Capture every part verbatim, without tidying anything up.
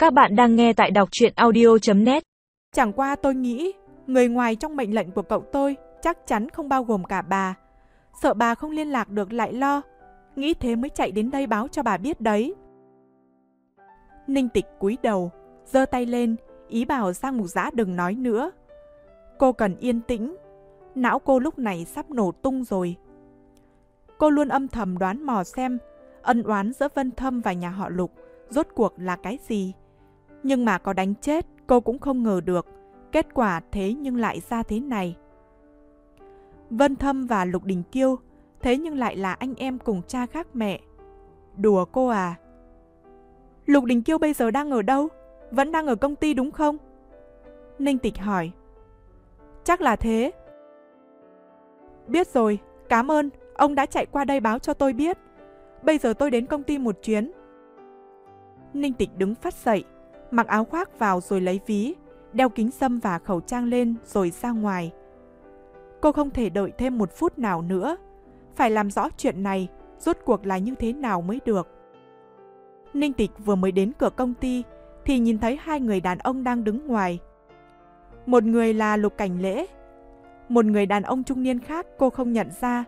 Các bạn đang nghe tại đọc truyện audio chấm net. Chẳng qua tôi nghĩ, người ngoài trong mệnh lệnh của cậu tôi chắc chắn không bao gồm cả bà. Sợ bà không liên lạc được lại lo, nghĩ thế mới chạy đến đây báo cho bà biết đấy. Ninh Tịch cúi đầu, giơ tay lên, ý bảo Giang Mục Dã đừng nói nữa. Cô cần yên tĩnh, não cô lúc này sắp nổ tung rồi. Cô luôn âm thầm đoán mò xem ân oán giữa Vân Thâm và nhà họ Lục rốt cuộc là cái gì. Nhưng mà có đánh chết cô cũng không ngờ được kết quả thế nhưng lại ra thế này. Vân Thâm và Lục Đình Kiêu thế nhưng lại là anh em cùng cha khác mẹ. Đùa cô à? Lục Đình Kiêu bây giờ đang ở đâu? Vẫn đang ở công ty đúng không? Ninh Tịch hỏi. Chắc là thế. Biết rồi, cảm ơn, ông đã chạy qua đây báo cho tôi biết. Bây giờ tôi đến công ty một chuyến. Ninh Tịch đứng phắt dậy, mặc áo khoác vào rồi lấy ví, đeo kính râm và khẩu trang lên rồi ra ngoài. Cô không thể đợi thêm một phút nào nữa, phải làm rõ chuyện này rốt cuộc là như thế nào mới được. Ninh Tịch vừa mới đến cửa công ty thì nhìn thấy hai người đàn ông đang đứng ngoài. Một người là Lục Cảnh Lễ, một người đàn ông trung niên khác cô không nhận ra.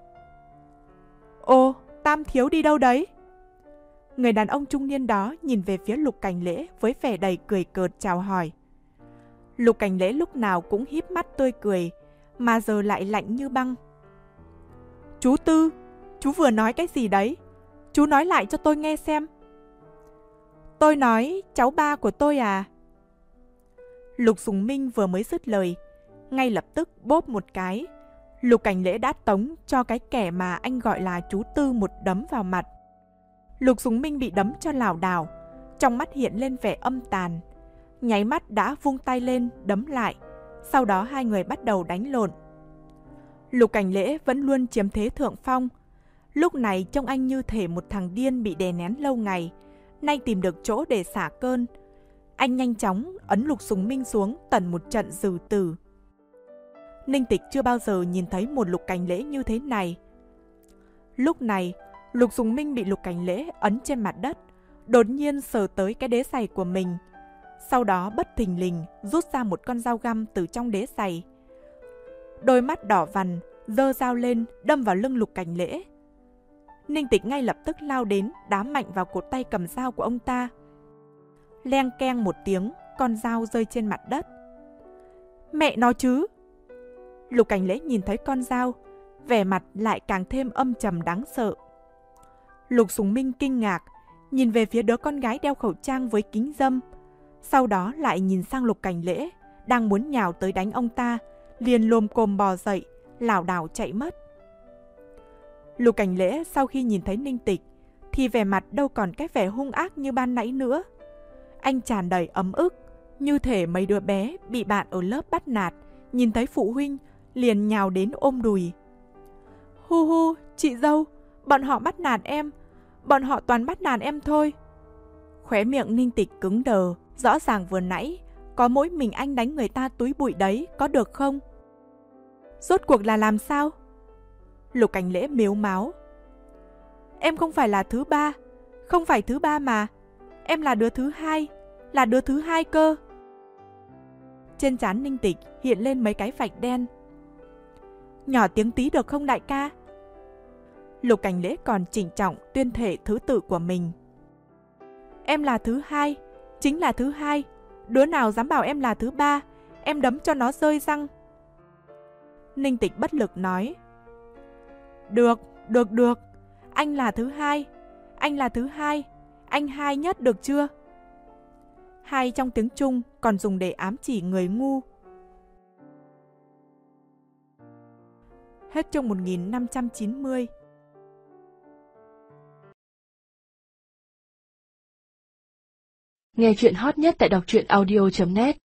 Ô, Tam thiếu đi đâu đấy? Người đàn ông trung niên đó nhìn về phía Lục Cảnh Lễ với vẻ đầy cười cợt chào hỏi. Lục Cảnh Lễ lúc nào cũng híp mắt tươi cười, mà giờ lại lạnh như băng. Chú Tư, chú vừa nói cái gì đấy? Chú nói lại cho tôi nghe xem. Tôi nói cháu ba của tôi à? Lục Sùng Minh vừa mới dứt lời, ngay lập tức bóp một cái. Lục Cảnh Lễ đã tống cho cái kẻ mà anh gọi là chú Tư một đấm vào mặt. Lục Sùng Minh bị đấm cho lảo đảo, trong mắt hiện lên vẻ âm tàn. Nháy mắt đã vung tay lên đấm lại, sau đó hai người bắt đầu đánh lộn. Lục Cảnh Lễ vẫn luôn chiếm thế thượng phong. Lúc này trông anh như thể một thằng điên bị đè nén lâu ngày, nay tìm được chỗ để xả cơn. Anh nhanh chóng ấn Lục Sùng Minh xuống tận một trận dừ tử. Ninh Tịch chưa bao giờ nhìn thấy một Lục Cảnh Lễ như thế này. Lúc này, Lục Sùng Minh bị Lục Cảnh Lễ ấn trên mặt đất, đột nhiên sờ tới cái đế giày của mình. Sau đó bất thình lình rút ra một con dao găm từ trong đế giày. Đôi mắt đỏ vằn, giơ dao lên đâm vào lưng Lục Cảnh Lễ. Ninh Tịch ngay lập tức lao đến đá mạnh vào cột tay cầm dao của ông ta. Leng keng một tiếng, con dao rơi trên mặt đất. Mẹ nó chứ! Lục Cảnh Lễ nhìn thấy con dao, vẻ mặt lại càng thêm âm trầm đáng sợ. Lục Sùng Minh kinh ngạc, nhìn về phía đứa con gái đeo khẩu trang với kính râm. Sau đó lại nhìn sang Lục Cảnh Lễ, đang muốn nhào tới đánh ông ta, liền lồm cồm bò dậy, lảo đảo chạy mất. Lục Cảnh Lễ sau khi nhìn thấy Ninh Tịch, thì vẻ mặt đâu còn cái vẻ hung ác như ban nãy nữa. Anh tràn đầy ấm ức, như thể mấy đứa bé bị bạn ở lớp bắt nạt, nhìn thấy phụ huynh, liền nhào đến ôm đùi. Hu hu, chị dâu, bọn họ bắt nạt em, bọn họ toàn bắt nạt em thôi. Khóe miệng Ninh Tịch cứng đờ, rõ ràng vừa nãy, có mỗi mình anh đánh người ta túi bụi đấy, có được không? Rốt cuộc là làm sao? Lục Cảnh Lễ mếu máo. Em không phải là thứ ba, không phải thứ ba mà, em là đứa thứ hai, là đứa thứ hai cơ. Trên trán Ninh Tịch hiện lên mấy cái vạch đen. Nhỏ tiếng tí được không đại ca? Lục Cảnh Lễ còn chỉnh trọng tuyên thể thứ tự của mình. Em là thứ hai, chính là thứ hai. Đứa nào dám bảo em là thứ ba, em đấm cho nó rơi răng. Ninh Tịch bất lực nói. Được, được, được. Anh là thứ hai, anh là thứ hai, anh hai nhất được chưa? Hai trong tiếng Trung còn dùng để ám chỉ người ngu. Hết chương một nghìn năm trăm chín mươi. Nghe chuyện hot nhất tại đọc truyện audio chấm net.